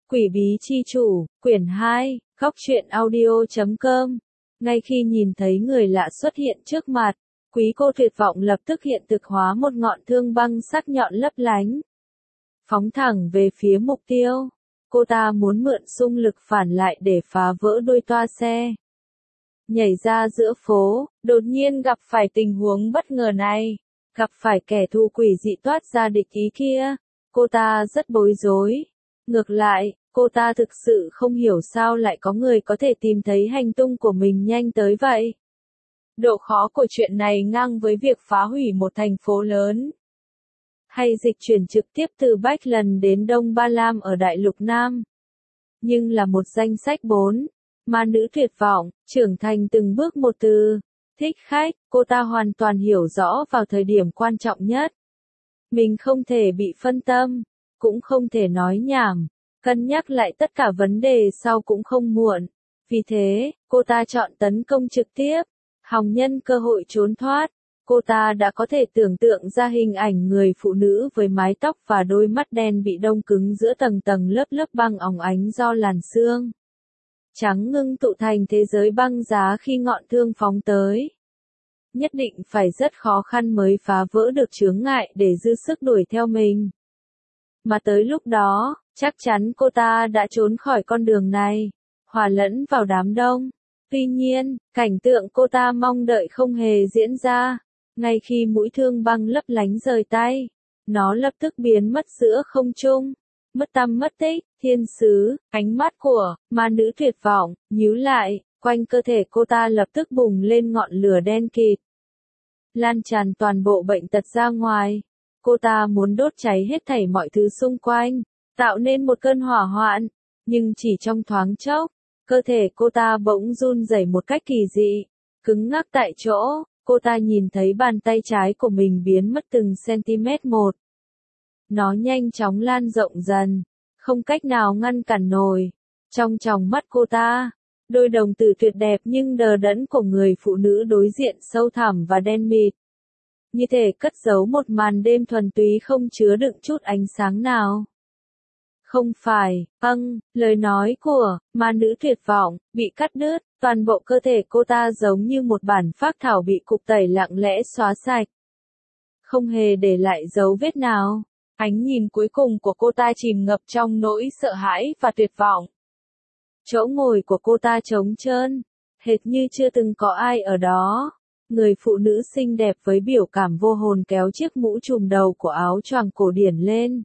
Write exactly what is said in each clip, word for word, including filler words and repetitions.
Quỷ bí chi chủ, quyển hai, góc truyện audio chấm com. Ngay khi nhìn thấy người lạ xuất hiện trước mặt, quý cô tuyệt vọng lập tức hiện thực hóa một ngọn thương băng sắc nhọn lấp lánh. Phóng thẳng về phía mục tiêu. Cô ta muốn mượn xung lực phản lại để phá vỡ đôi toa xe. Nhảy ra giữa phố, đột nhiên gặp phải tình huống bất ngờ này. Gặp phải kẻ thù quỷ dị toát ra địch ý kia. Cô ta rất bối rối. Ngược lại, cô ta thực sự không hiểu sao lại có người có thể tìm thấy hành tung của mình nhanh tới vậy. Độ khó của chuyện này ngang với việc phá hủy một thành phố lớn. Hay dịch chuyển trực tiếp từ Bách đến Đông Ba Lam ở Đại Lục Nam. Nhưng là một danh sách bốn. Ma nữ tuyệt vọng, trưởng thành từng bước một từ. Thích khách, cô ta hoàn toàn hiểu rõ vào thời điểm quan trọng nhất. Mình không thể bị phân tâm, cũng không thể nói nhảm. Cân nhắc lại tất cả vấn đề sau cũng không muộn. Vì thế, cô ta chọn tấn công trực tiếp. Hòng nhân cơ hội trốn thoát. Cô ta đã có thể tưởng tượng ra hình ảnh người phụ nữ với mái tóc và đôi mắt đen bị đông cứng giữa tầng tầng lớp lớp băng óng ánh do làn sương trắng ngưng tụ thành thế giới băng giá khi ngọn thương phóng tới. Nhất định phải rất khó khăn mới phá vỡ được chướng ngại để dư sức đuổi theo mình. Mà tới lúc đó, chắc chắn cô ta đã trốn khỏi con đường này, hòa lẫn vào đám đông. Tuy nhiên, cảnh tượng cô ta mong đợi không hề diễn ra. Ngay khi mũi thương băng lấp lánh rời tay, nó lập tức biến mất giữa không trung. Mất tăm mất tích, thiên sứ, ánh mắt của ma nữ tuyệt vọng, nhíu lại, quanh cơ thể cô ta lập tức bùng lên ngọn lửa đen kịt. Lan tràn toàn bộ bệnh tật ra ngoài. Cô ta muốn đốt cháy hết thảy mọi thứ xung quanh, tạo nên một cơn hỏa hoạn. Nhưng chỉ trong thoáng chốc, cơ thể cô ta bỗng run rẩy một cách kỳ dị, cứng ngắc tại chỗ. Cô ta nhìn thấy bàn tay trái của mình biến mất từng cm một. Nó nhanh chóng lan rộng dần, không cách nào ngăn cản nổi. Trong tròng mắt cô ta, đôi đồng tử tuyệt đẹp nhưng đờ đẫn của người phụ nữ đối diện sâu thẳm và đen mịt. Như thể cất giấu một màn đêm thuần túy không chứa đựng chút ánh sáng nào. Không phải, âng, lời nói của ma nữ tuyệt vọng bị cắt đứt, toàn bộ cơ thể cô ta giống như một bản phác thảo bị cục tẩy lặng lẽ xóa sạch. Không hề để lại dấu vết nào. Ánh nhìn cuối cùng của cô ta chìm ngập trong nỗi sợ hãi và tuyệt vọng. Chỗ ngồi của cô ta trống trơn, hệt như chưa từng có ai ở đó. Người phụ nữ xinh đẹp với biểu cảm vô hồn kéo chiếc mũ trùm đầu của áo choàng cổ điển lên.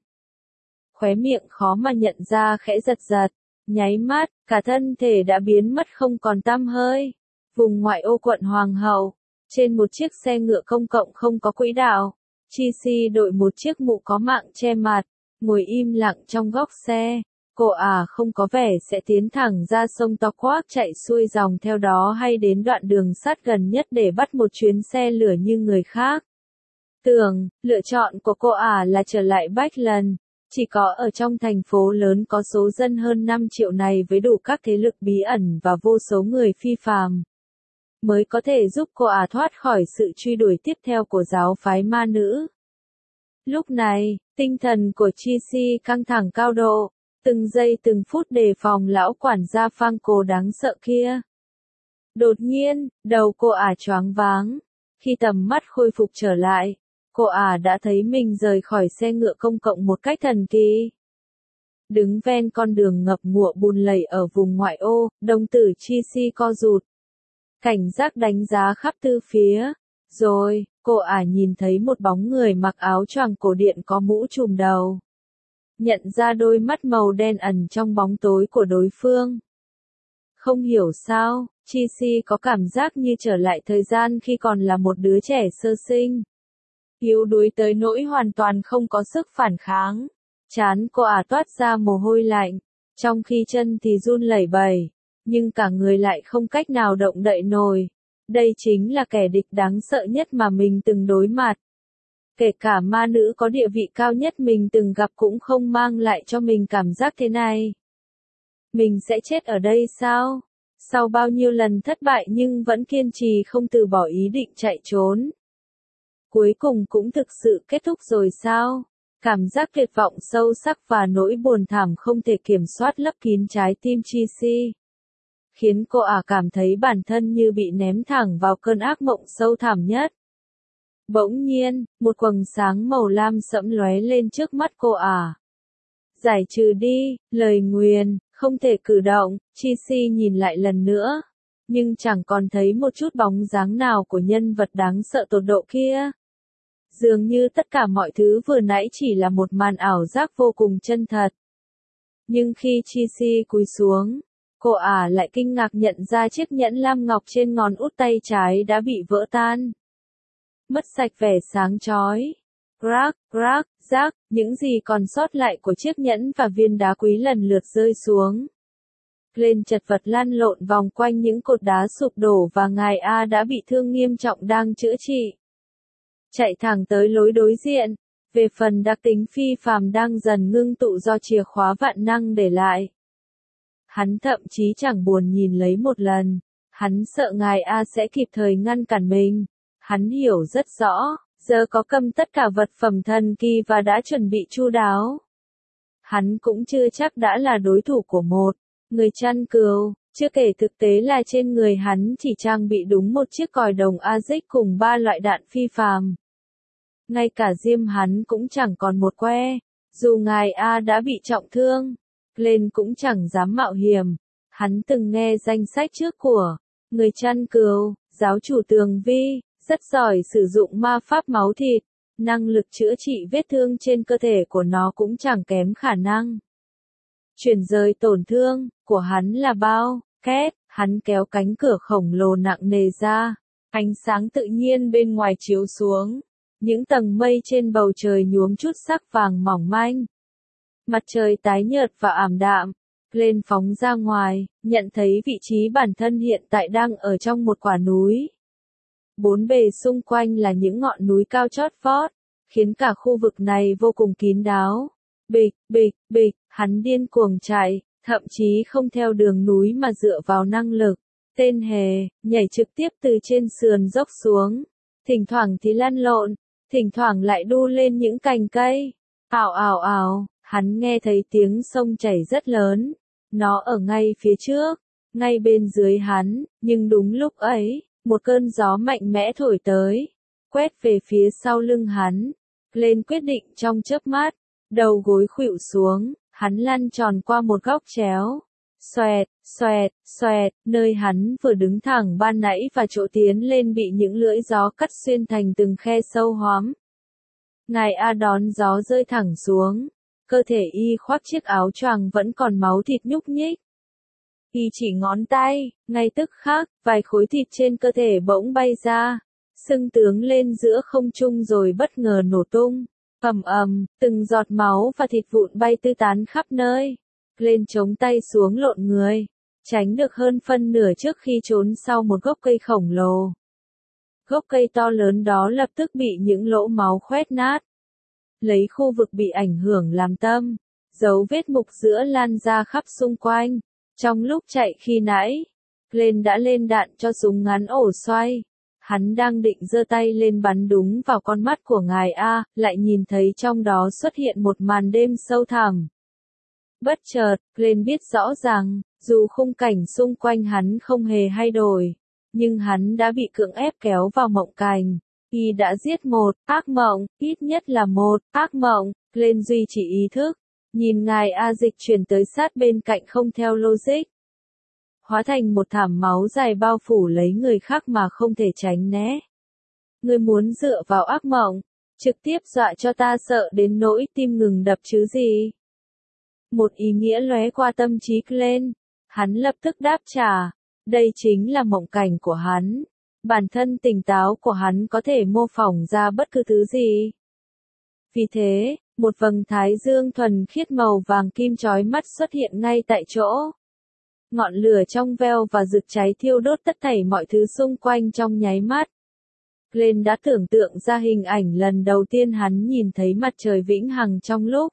Khóe miệng khó mà nhận ra khẽ giật giật, nháy mắt, cả thân thể đã biến mất không còn tăm hơi. Vùng ngoại ô quận Hoàng hậu, trên một chiếc xe ngựa công cộng không có quỹ đạo, Chi Si đội một chiếc mũ có mạng che mặt, ngồi im lặng trong góc xe. Cô à không có vẻ sẽ tiến thẳng ra sông Toquak chạy xuôi dòng theo đó hay đến đoạn đường sắt gần nhất để bắt một chuyến xe lửa như người khác. Tưởng, lựa chọn của cô à là trở lại Bách. Chỉ có ở trong thành phố lớn có số dân hơn năm triệu này với đủ các thế lực bí ẩn và vô số người phi phàm, mới có thể giúp cô à thoát khỏi sự truy đuổi tiếp theo của giáo phái ma nữ. Lúc này, tinh thần của Chi Si căng thẳng cao độ, từng giây từng phút đề phòng lão quản gia phang cô đáng sợ kia. Đột nhiên, đầu cô ả choáng váng. Khi tầm mắt khôi phục trở lại, cô ả đã thấy mình rời khỏi xe ngựa công cộng một cách thần kỳ. Đứng ven con đường ngập ngụa bùn lầy ở vùng ngoại ô, đồng tử Chi Si co rụt. Cảnh giác đánh giá khắp tư phía. Rồi, cô ả nhìn thấy một bóng người mặc áo choàng cổ điển có mũ trùm đầu. Nhận ra đôi mắt màu đen ẩn trong bóng tối của đối phương. Không hiểu sao, Chi Si có cảm giác như trở lại thời gian khi còn là một đứa trẻ sơ sinh. Yếu đuối tới nỗi hoàn toàn không có sức phản kháng. Trán cô ả toát ra mồ hôi lạnh, trong khi chân thì run lẩy bẩy, nhưng cả người lại không cách nào động đậy nổi. Đây chính là kẻ địch đáng sợ nhất mà mình từng đối mặt. Kể cả ma nữ có địa vị cao nhất mình từng gặp cũng không mang lại cho mình cảm giác thế này. Mình sẽ chết ở đây sao? Sau bao nhiêu lần thất bại nhưng vẫn kiên trì không từ bỏ ý định chạy trốn. Cuối cùng cũng thực sự kết thúc rồi sao? Cảm giác tuyệt vọng sâu sắc và nỗi buồn thảm không thể kiểm soát lấp kín trái tim Chisi, khiến cô ả cảm thấy bản thân như bị ném thẳng vào cơn ác mộng sâu thẳm nhất. Bỗng nhiên, một quầng sáng màu lam sẫm lóe lên trước mắt cô ả. Giải trừ đi, lời nguyền, không thể cử động, Chisi nhìn lại lần nữa, nhưng chẳng còn thấy một chút bóng dáng nào của nhân vật đáng sợ tột độ kia. Dường như tất cả mọi thứ vừa nãy chỉ là một màn ảo giác vô cùng chân thật. Nhưng khi Chisi cúi xuống, cô ả lại kinh ngạc nhận ra chiếc nhẫn lam ngọc trên ngón út tay trái đã bị vỡ tan. Mất sạch vẻ sáng chói. Crack, crack, rác, những gì còn sót lại của chiếc nhẫn và viên đá quý lần lượt rơi xuống. Lên chật vật lăn lộn vòng quanh những cột đá sụp đổ và ngài A đã bị thương nghiêm trọng đang chữa trị. Chạy thẳng tới lối đối diện, về phần đặc tính phi phàm đang dần ngưng tụ do chìa khóa vạn năng để lại. Hắn thậm chí chẳng buồn nhìn lấy một lần, hắn sợ ngài A sẽ kịp thời ngăn cản mình. Hắn hiểu rất rõ, giờ có cầm tất cả vật phẩm thần kỳ và đã chuẩn bị chu đáo. Hắn cũng chưa chắc đã là đối thủ của một người chăn cừu, chưa kể thực tế là trên người hắn chỉ trang bị đúng một chiếc còi đồng Azic cùng ba loại đạn phi phàm. Ngay cả diêm hắn cũng chẳng còn một que, dù ngài A đã bị trọng thương, Glenn cũng chẳng dám mạo hiểm. Hắn từng nghe danh sách trước của người chăn cừu, giáo chủ Tường Vi, rất giỏi sử dụng ma pháp máu thịt, năng lực chữa trị vết thương trên cơ thể của nó cũng chẳng kém khả năng chuyển rời tổn thương của hắn là bao. Két, hắn kéo cánh cửa khổng lồ nặng nề ra, ánh sáng tự nhiên bên ngoài chiếu xuống, những tầng mây trên bầu trời nhuốm chút sắc vàng mỏng manh. Mặt trời tái nhợt và ảm đạm, lên phóng ra ngoài, nhận thấy vị trí bản thân hiện tại đang ở trong một quả núi. Bốn bề xung quanh là những ngọn núi cao chót vót, khiến cả khu vực này vô cùng kín đáo. Bịch, bịch, bịch, hắn điên cuồng chạy, thậm chí không theo đường núi mà dựa vào năng lực. Tên hề, nhảy trực tiếp từ trên sườn dốc xuống. Thỉnh thoảng thì lăn lộn, thỉnh thoảng lại đu lên những cành cây. Ào ào ào, hắn nghe thấy tiếng sông chảy rất lớn. Nó ở ngay phía trước, ngay bên dưới hắn, nhưng đúng lúc ấy, một cơn gió mạnh mẽ thổi tới, quét về phía sau lưng hắn. Lên quyết định trong chớp mắt, đầu gối khuỵu xuống, hắn lăn tròn qua một góc chéo. Xoẹt, xoẹt, xoẹt, nơi hắn vừa đứng thẳng ban nãy và chỗ tiến lên bị những lưỡi gió cắt xuyên thành từng khe sâu hoắm. Ngài A đón gió rơi thẳng xuống, cơ thể y khoác chiếc áo choàng vẫn còn máu thịt nhúc nhích. Y chỉ ngón tay, ngay tức khắc, vài khối thịt trên cơ thể bỗng bay ra, sưng tướng lên giữa không trung rồi bất ngờ nổ tung. Ầm ầm, từng giọt máu và thịt vụn bay tứ tán khắp nơi. Lên chống tay xuống lộn người, tránh được hơn phân nửa trước khi trốn sau một gốc cây khổng lồ. Gốc cây to lớn đó lập tức bị những lỗ máu khoét nát. Lấy khu vực bị ảnh hưởng làm tâm, dấu vết mục giữa lan ra khắp xung quanh. Trong lúc chạy khi nãy, Glenn đã lên đạn cho súng ngắn ổ xoay. Hắn đang định giơ tay lên bắn đúng vào con mắt của ngài A, lại nhìn thấy trong đó xuất hiện một màn đêm sâu thẳm. Bất chợt, Glenn biết rõ rằng, dù khung cảnh xung quanh hắn không hề thay đổi, nhưng hắn đã bị cưỡng ép kéo vào mộng cảnh. Y đã giết một ác mộng, ít nhất là một ác mộng. Glenn duy trì ý thức, nhìn ngài A dịch chuyển tới sát bên cạnh không theo logic. Hóa thành một thảm máu dài bao phủ lấy người khác mà không thể tránh né. Ngươi muốn dựa vào ác mộng, trực tiếp dọa cho ta sợ đến nỗi tim ngừng đập chứ gì. Một ý nghĩa lóe qua tâm trí Glenn, hắn lập tức đáp trả, đây chính là mộng cảnh của hắn. Bản thân tỉnh táo của hắn có thể mô phỏng ra bất cứ thứ gì. Vì thế, một vầng thái dương thuần khiết màu vàng kim chói mắt xuất hiện ngay tại chỗ. Ngọn lửa trong veo và rực cháy thiêu đốt tất thảy mọi thứ xung quanh trong nháy mắt. Glenn đã tưởng tượng ra hình ảnh lần đầu tiên hắn nhìn thấy mặt trời vĩnh hằng trong lúc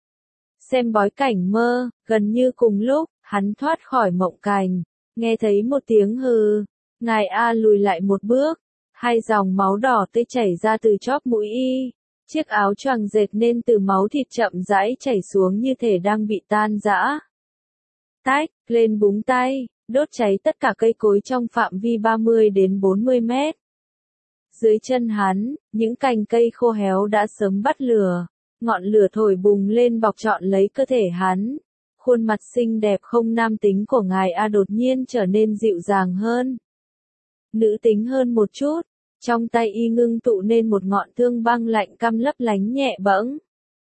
xem bói cảnh mơ. Gần như cùng lúc, hắn thoát khỏi mộng cảnh, nghe thấy một tiếng hừ. Ngài A lùi lại một bước, hai dòng máu đỏ tươi chảy ra từ chóp mũi y. Chiếc áo choàng dệt nên từ máu thịt chậm rãi chảy xuống như thể đang bị tan rã. Tách, lên búng tay, đốt cháy tất cả cây cối trong phạm vi ba mươi đến bốn mươi mét. Dưới chân hắn, những cành cây khô héo đã sớm bắt lửa, ngọn lửa thổi bùng lên bọc trọn lấy cơ thể hắn. Khuôn mặt xinh đẹp không nam tính của ngài A đột nhiên trở nên dịu dàng hơn, nữ tính hơn một chút. Trong tay y ngưng tụ nên một ngọn thương băng lạnh căm lấp lánh nhẹ bẫng.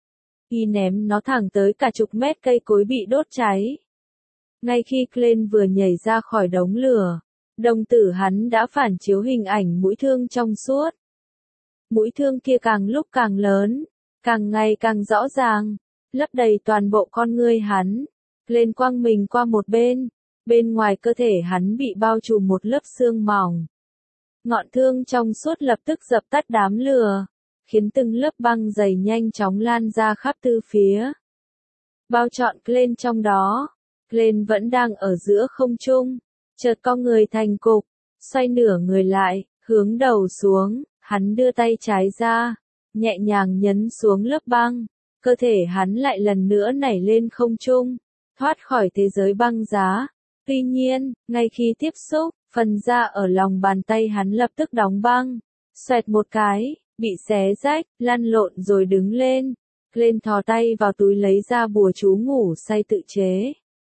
Y ném nó thẳng tới cả chục mét cây cối bị đốt cháy. Ngay khi Glenn vừa nhảy ra khỏi đống lửa, đồng tử hắn đã phản chiếu hình ảnh mũi thương trong suốt. Mũi thương kia càng lúc càng lớn, càng ngày càng rõ ràng, lấp đầy toàn bộ con ngươi hắn. Glenn quăng mình qua một bên, bên ngoài cơ thể hắn bị bao trùm một lớp xương mỏng. Ngọn thương trong suốt lập tức dập tắt đám lửa, khiến từng lớp băng dày nhanh chóng lan ra khắp tư phía. Bao trọn Glenn trong đó. Glenn vẫn đang ở giữa không trung, chợt co người thành cục, xoay nửa người lại, hướng đầu xuống, hắn đưa tay trái ra, nhẹ nhàng nhấn xuống lớp băng, cơ thể hắn lại lần nữa nảy lên không trung, thoát khỏi thế giới băng giá. Tuy nhiên, ngay khi tiếp xúc, phần da ở lòng bàn tay hắn lập tức đóng băng, xoẹt một cái, bị xé rách, lăn lộn rồi đứng lên. Glenn thò tay vào túi lấy ra bùa chú ngủ say tự chế.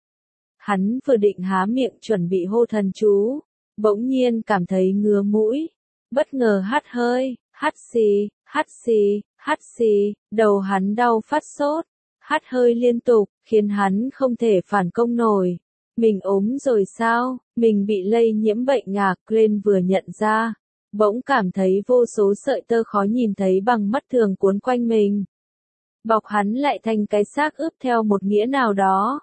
Hắn vừa định há miệng chuẩn bị hô thần chú, bỗng nhiên cảm thấy ngứa mũi, bất ngờ hắt hơi, hắt xì, hắt xì, hắt xì, đầu hắn đau phát sốt, hắt hơi liên tục, khiến hắn không thể phản công nổi. Mình ốm rồi sao, mình bị lây nhiễm bệnh ngạc. Glenn vừa nhận ra, bỗng cảm thấy vô số sợi tơ khó nhìn thấy bằng mắt thường cuốn quanh mình. Bọc hắn lại thành cái xác ướp theo một nghĩa nào đó.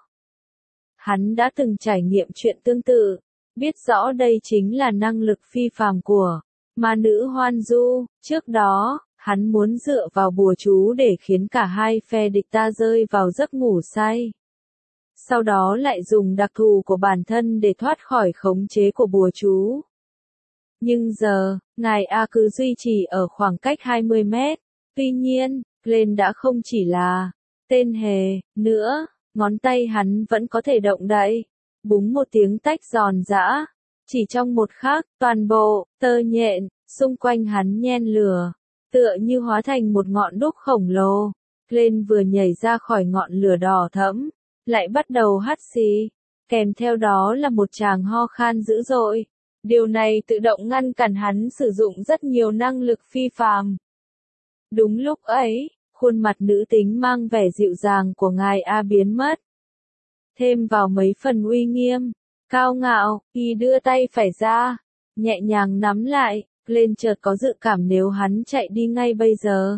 Hắn đã từng trải nghiệm chuyện tương tự, biết rõ đây chính là năng lực phi phàm của ma nữ Hoan Du. Trước đó, hắn muốn dựa vào bùa chú để khiến cả hai phe địch ta rơi vào giấc ngủ say. Sau đó lại dùng đặc thù của bản thân để thoát khỏi khống chế của bùa chú. Nhưng giờ, ngài A cứ duy trì ở khoảng cách hai mươi mét. Tuy nhiên, Glenn đã không chỉ là tên hề nữa. Ngón tay hắn vẫn có thể động đậy. Búng một tiếng tách giòn giã. Chỉ trong một khắc, toàn bộ tơ nhện xung quanh hắn nhen lửa, tựa như hóa thành một ngọn đuốc khổng lồ. Glenn vừa nhảy ra khỏi ngọn lửa đỏ thẫm, lại bắt đầu hắt xì, kèm theo đó là một tràng ho khan dữ dội. Điều này tự động ngăn cản hắn sử dụng rất nhiều năng lực phi phàm. Đúng lúc ấy, khuôn mặt nữ tính mang vẻ dịu dàng của ngài A biến mất. Thêm vào mấy phần uy nghiêm, cao ngạo, y đưa tay phải ra, nhẹ nhàng nắm lại. Glenn chợt có dự cảm nếu hắn chạy đi ngay bây giờ,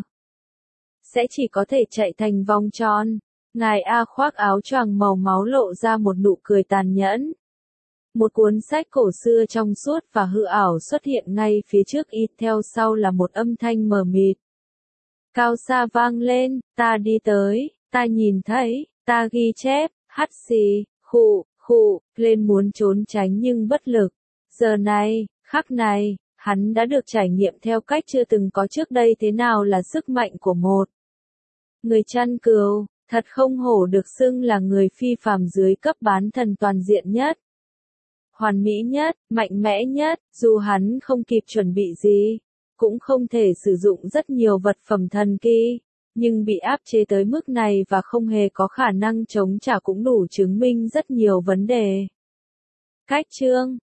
sẽ chỉ có thể chạy thành vòng tròn. Ngài A khoác áo choàng màu máu lộ ra một nụ cười tàn nhẫn. Một cuốn sách cổ xưa trong suốt và hư ảo xuất hiện ngay phía trước y, theo sau là một âm thanh mờ mịt. Cao xa vang lên, ta đi tới, ta nhìn thấy, ta ghi chép, hắt xì, khụ, khụ. Glenn muốn trốn tránh nhưng bất lực. Giờ này, khắc này, hắn đã được trải nghiệm theo cách chưa từng có trước đây thế nào là sức mạnh của một người chăn cừu. Thật không hổ được xưng là người phi phàm dưới cấp bán thần toàn diện nhất, hoàn mỹ nhất, mạnh mẽ nhất. Dù hắn không kịp chuẩn bị gì, cũng không thể sử dụng rất nhiều vật phẩm thần kỳ, nhưng bị áp chế tới mức này và không hề có khả năng chống trả cũng đủ chứng minh rất nhiều vấn đề. Cách chương